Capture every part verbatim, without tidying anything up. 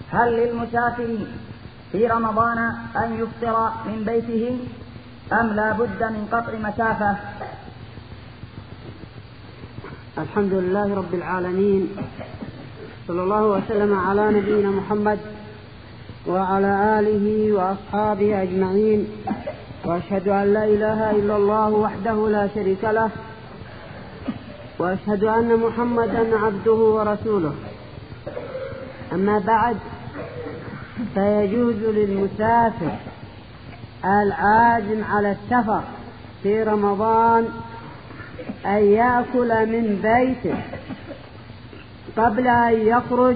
هل للمسافر في رمضان أن يفطر من بيته أم لا بد من قطع مسافة؟ الحمد لله رب العالمين، صلى الله وسلم على نبينا محمد وعلى آله وأصحابه أجمعين، وأشهد أن لا إله إلا الله وحده لا شريك له، وأشهد أن محمدا عبده ورسوله. أما بعد، فيجوز للمسافر العازم على السفر في رمضان أن يأكل من بيته قبل أن يخرج.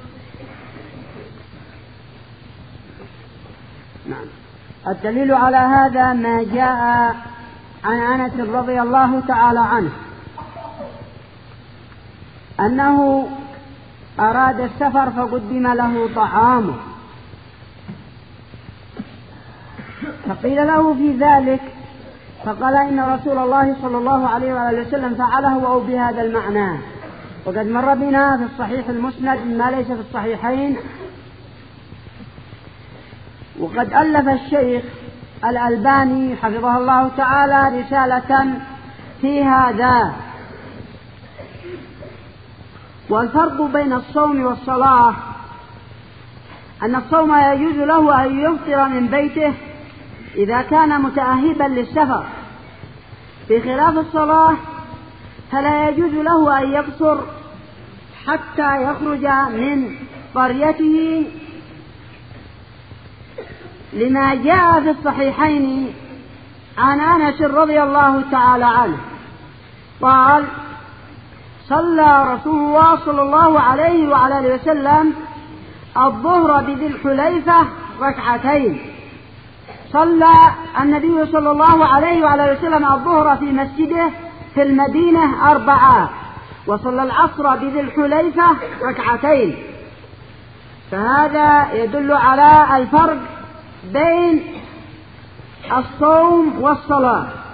نعم. الدليل على هذا ما جاء عن أنس رضي الله تعالى عنه أنه أراد السفر فقدم له طعامه، فقيل له في ذلك فقال إن رسول الله صلى الله عليه وآله وسلم فعله أو بهذا المعنى. وقد مر بنا في الصحيح المسند ما ليس في الصحيحين. وقد ألف الشيخ الألباني حفظه الله تعالى رسالة في هذا. والفرق بين الصوم والصلاة أن الصوم يجوز له أن يفطر من بيته إذا كان متأهبا للسفر، بخلاف الصلاة فلا يجوز له أن يقصر حتى يخرج من قريته، لما جاء في الصحيحين عن أنس رضي الله تعالى عنه قال: صلى رسول الله صلى الله عليه وعلى آله وسلم الظهر بذي الحليفة ركعتين. صلى النبي صلى الله عليه وعلى آله وسلم الظهر في مسجده في المدينة أربعة، وصلى العصر بذي الحليفة ركعتين. فهذا يدل على الفرق بين الصوم والصلاة.